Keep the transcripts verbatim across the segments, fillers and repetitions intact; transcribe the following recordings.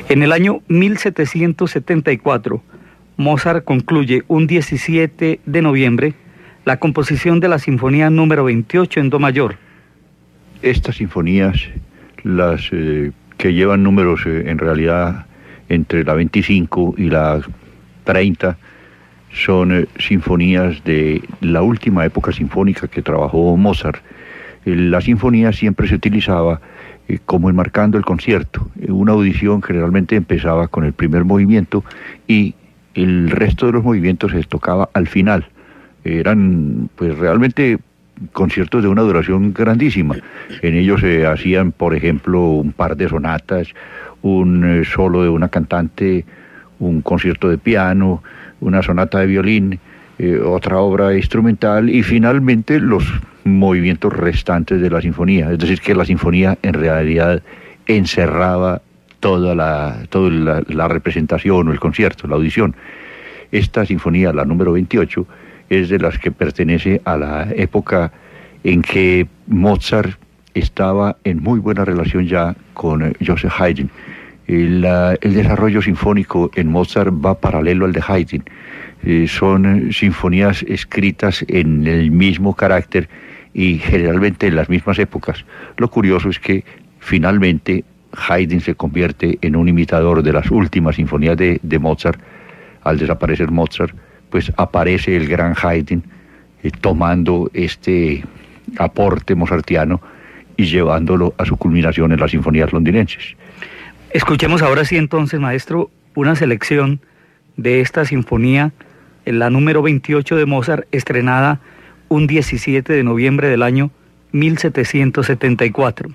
En el año mil setecientos setenta y cuatro, Mozart concluye un diecisiete de noviembre la composición de la Sinfonía número veintiocho en Do mayor. Estas sinfonías, las eh, que llevan números eh, en realidad entre la veinticinco y la treinta, son eh, sinfonías de la última época sinfónica que trabajó Mozart. Eh, la sinfonía siempre se utilizaba eh, como enmarcando el concierto. Eh, una audición generalmente empezaba con el primer movimiento y el resto de los movimientos se tocaba al final. Eran pues realmente conciertos de una duración grandísima. En ellos se hacían, por ejemplo, un par de sonatas, un eh, solo de una cantante, un concierto de piano, una sonata de violín, eh, otra obra instrumental y finalmente los movimientos restantes de la sinfonía. Es decir, que la sinfonía en realidad encerraba toda la, toda la, la representación o el concierto, la audición. Esta sinfonía, la número veintiocho, es de las que pertenece a la época en que Mozart estaba en muy buena relación ya con eh, Joseph Haydn. El, uh, el desarrollo sinfónico en Mozart va paralelo al de Haydn. Eh, son sinfonías escritas en el mismo carácter y generalmente en las mismas épocas. Lo curioso es que finalmente Haydn se convierte en un imitador de las últimas sinfonías de, de Mozart. Al desaparecer Mozart, pues aparece el gran Haydn eh, tomando este aporte mozartiano y llevándolo a su culminación en las sinfonías londinenses. Escuchemos ahora sí entonces, maestro, una selección de esta sinfonía, la número veintiocho de Mozart, estrenada un diecisiete de noviembre del año mil setecientos setenta y cuatro.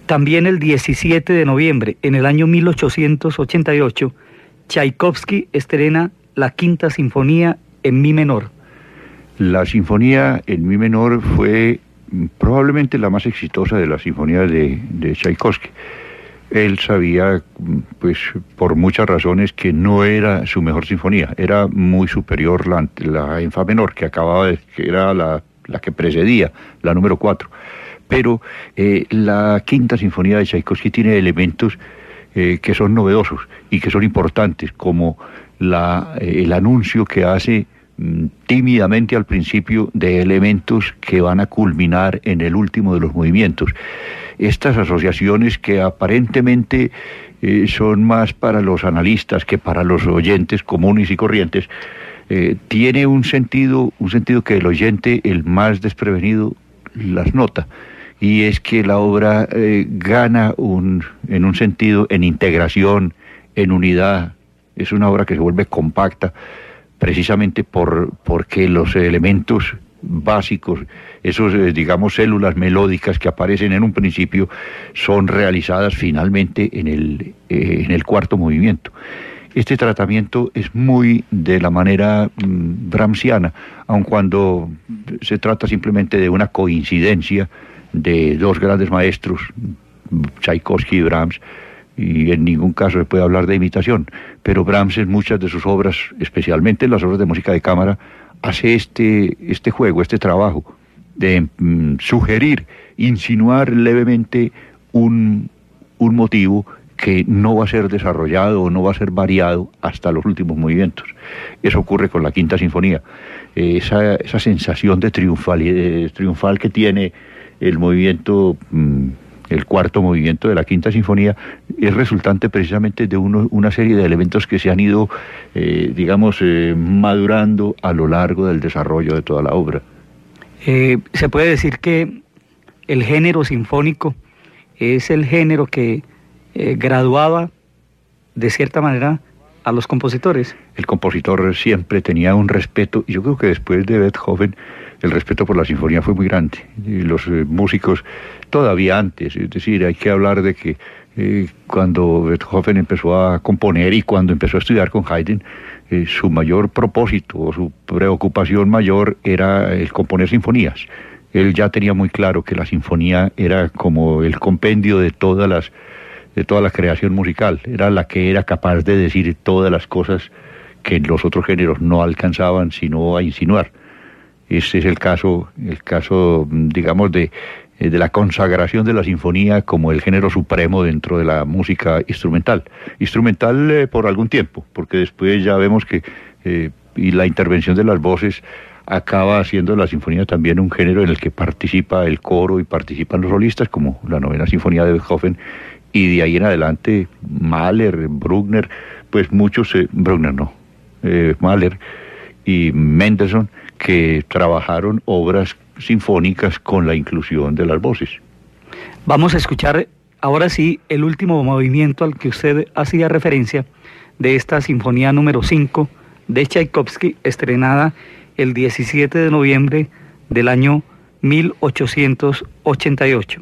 También el diecisiete de noviembre, en el año mil ochocientos ochenta y ocho, Tchaikovsky estrena la Quinta Sinfonía en Mi menor. La sinfonía en Mi menor fue probablemente la más exitosa de las sinfonías de, de Tchaikovsky. Él sabía, pues, por muchas razones, que no era su mejor sinfonía, era muy superior la, la en Fa menor, que acababa de, que era la, la que precedía, la número cuatro. Pero eh, la Quinta Sinfonía de Tchaikovsky tiene elementos eh, que son novedosos y que son importantes, como la, eh, el anuncio que hace mm, tímidamente al principio de elementos que van a culminar en el último de los movimientos. Estas asociaciones que aparentemente eh, son más para los analistas que para los oyentes comunes y corrientes, eh, tiene un sentido, un sentido que el oyente, el más desprevenido, las nota, y es que la obra eh, gana un, en un sentido, en integración, en unidad. Es una obra que se vuelve compacta, precisamente por porque los elementos básicos, esos, eh, digamos, células melódicas que aparecen en un principio, son realizadas finalmente en el, eh, en el cuarto movimiento. Este tratamiento es muy de la manera mm, brahmsiana, aun cuando se trata simplemente de una coincidencia de dos grandes maestros, Tchaikovsky y Brahms, y en ningún caso se puede hablar de imitación, pero Brahms en muchas de sus obras, especialmente en las obras de música de cámara, hace este, este juego, este trabajo de mm, sugerir, insinuar levemente un, un motivo que no va a ser desarrollado o no va a ser variado hasta los últimos movimientos. Eso ocurre con la Quinta Sinfonía. Eh, esa, esa sensación de triunfal, de triunfal que tiene el movimiento, mm, el cuarto movimiento de la Quinta Sinfonía, es resultante precisamente de uno, una serie de elementos que se han ido, eh, digamos, eh, madurando a lo largo del desarrollo de toda la obra. Eh, se puede decir que el género sinfónico es el género que eh, graduaba, de cierta manera, a los compositores. El compositor siempre tenía un respeto, y yo creo que después de Beethoven, el respeto por la sinfonía fue muy grande. Y los eh, músicos, todavía antes, es decir, hay que hablar de que eh, cuando Beethoven empezó a componer y cuando empezó a estudiar con Haydn, eh, su mayor propósito o su preocupación mayor era el componer sinfonías. Él ya tenía muy claro que la sinfonía era como el compendio de todas las de toda la creación musical, era la que era capaz de decir todas las cosas que los otros géneros no alcanzaban sino a insinuar. Este es el caso, el caso, digamos, de, de la consagración de la sinfonía como el género supremo dentro de la música instrumental. Instrumental eh, por algún tiempo, porque después ya vemos que eh, y la intervención de las voces acaba haciendo la sinfonía también un género en el que participa el coro y participan los solistas, como la Novena Sinfonía de Beethoven, y de ahí en adelante Mahler, Bruckner, pues muchos, eh, Bruckner no, eh, Mahler y Mendelssohn, que trabajaron obras sinfónicas con la inclusión de las voces. Vamos a escuchar ahora sí el último movimiento al que usted hacía referencia de esta sinfonía número cinco de Tchaikovsky, estrenada el diecisiete de noviembre del año mil ochocientos ochenta y ocho.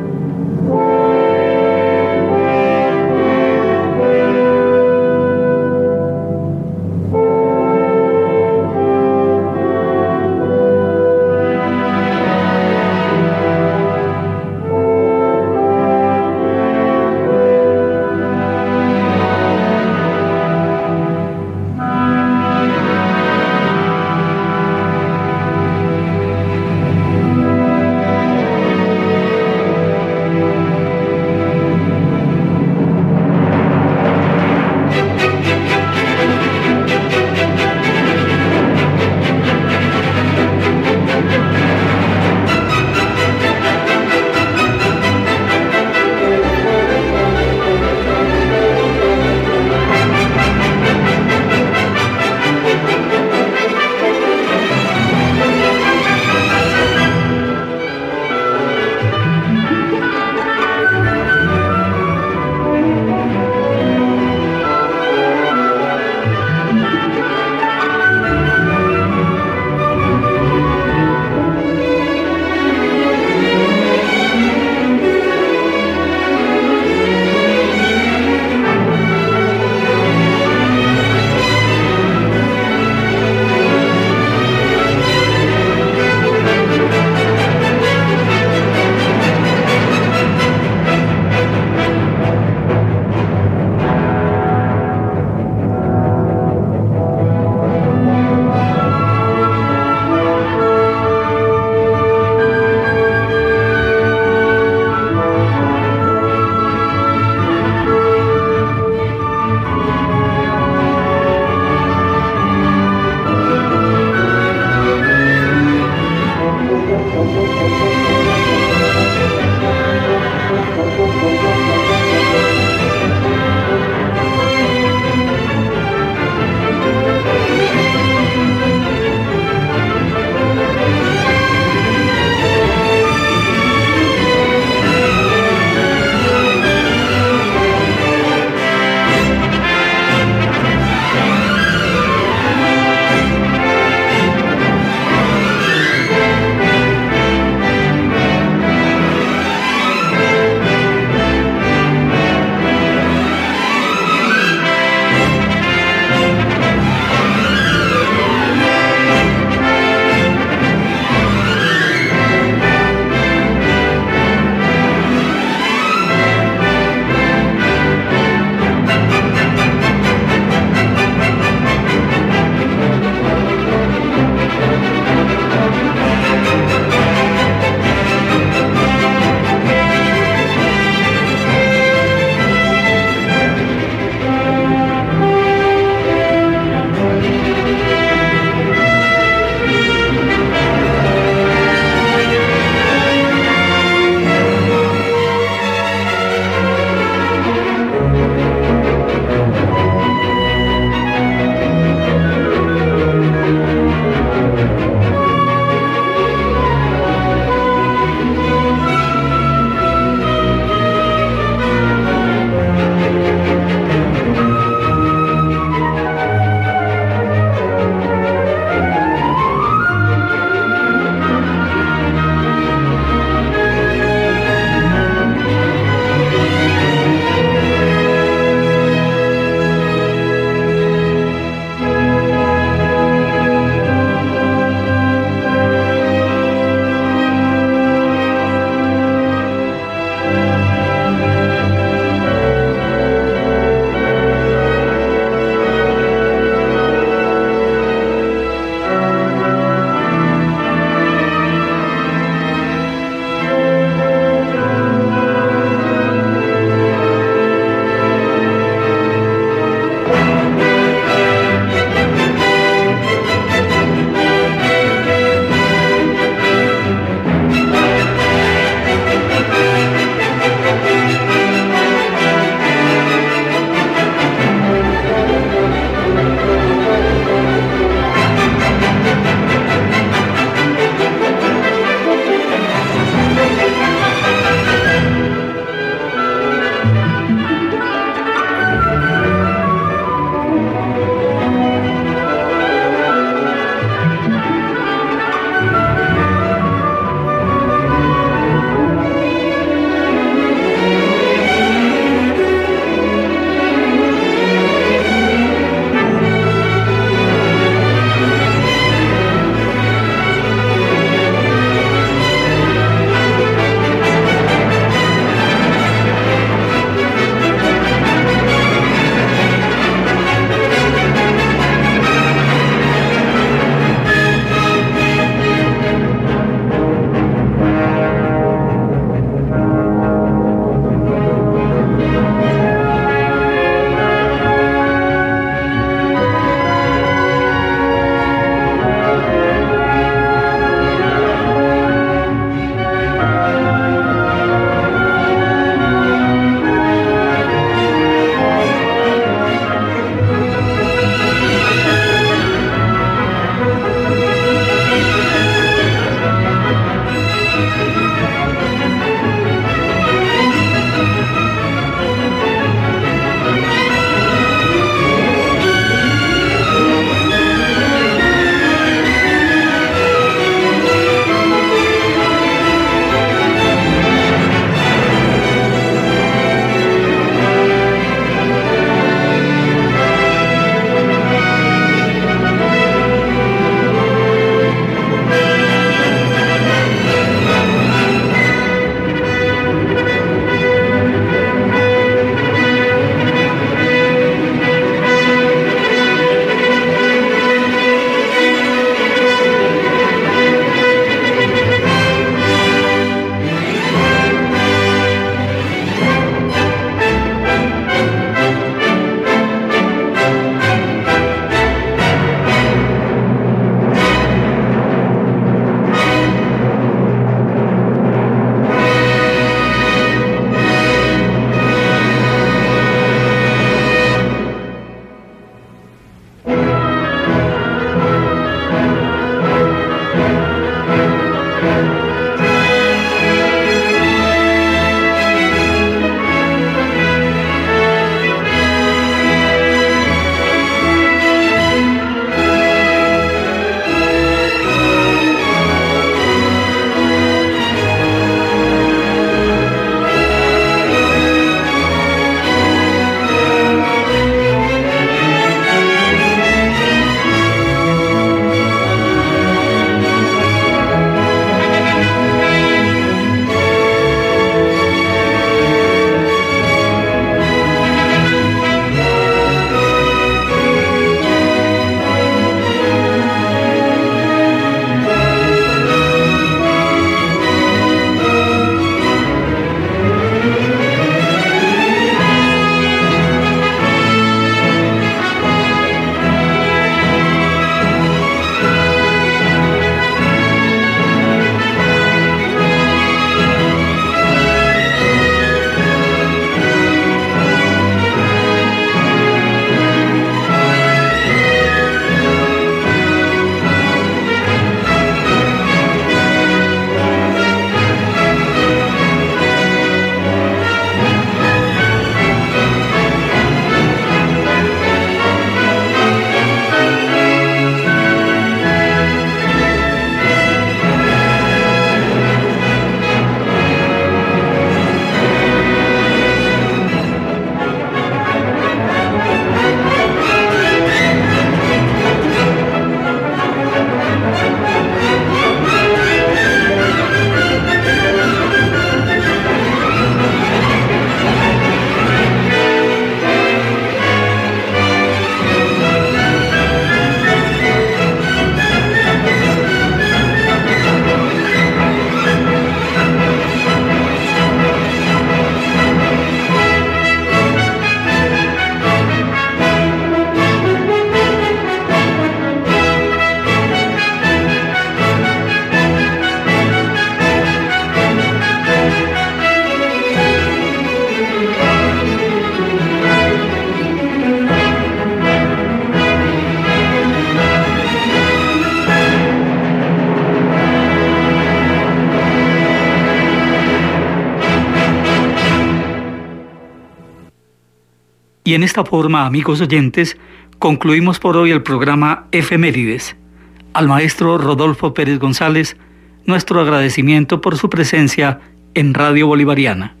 Y en esta forma, amigos oyentes, concluimos por hoy el programa Efemérides. Al maestro Rodolfo Pérez González, nuestro agradecimiento por su presencia en Radio Bolivariana.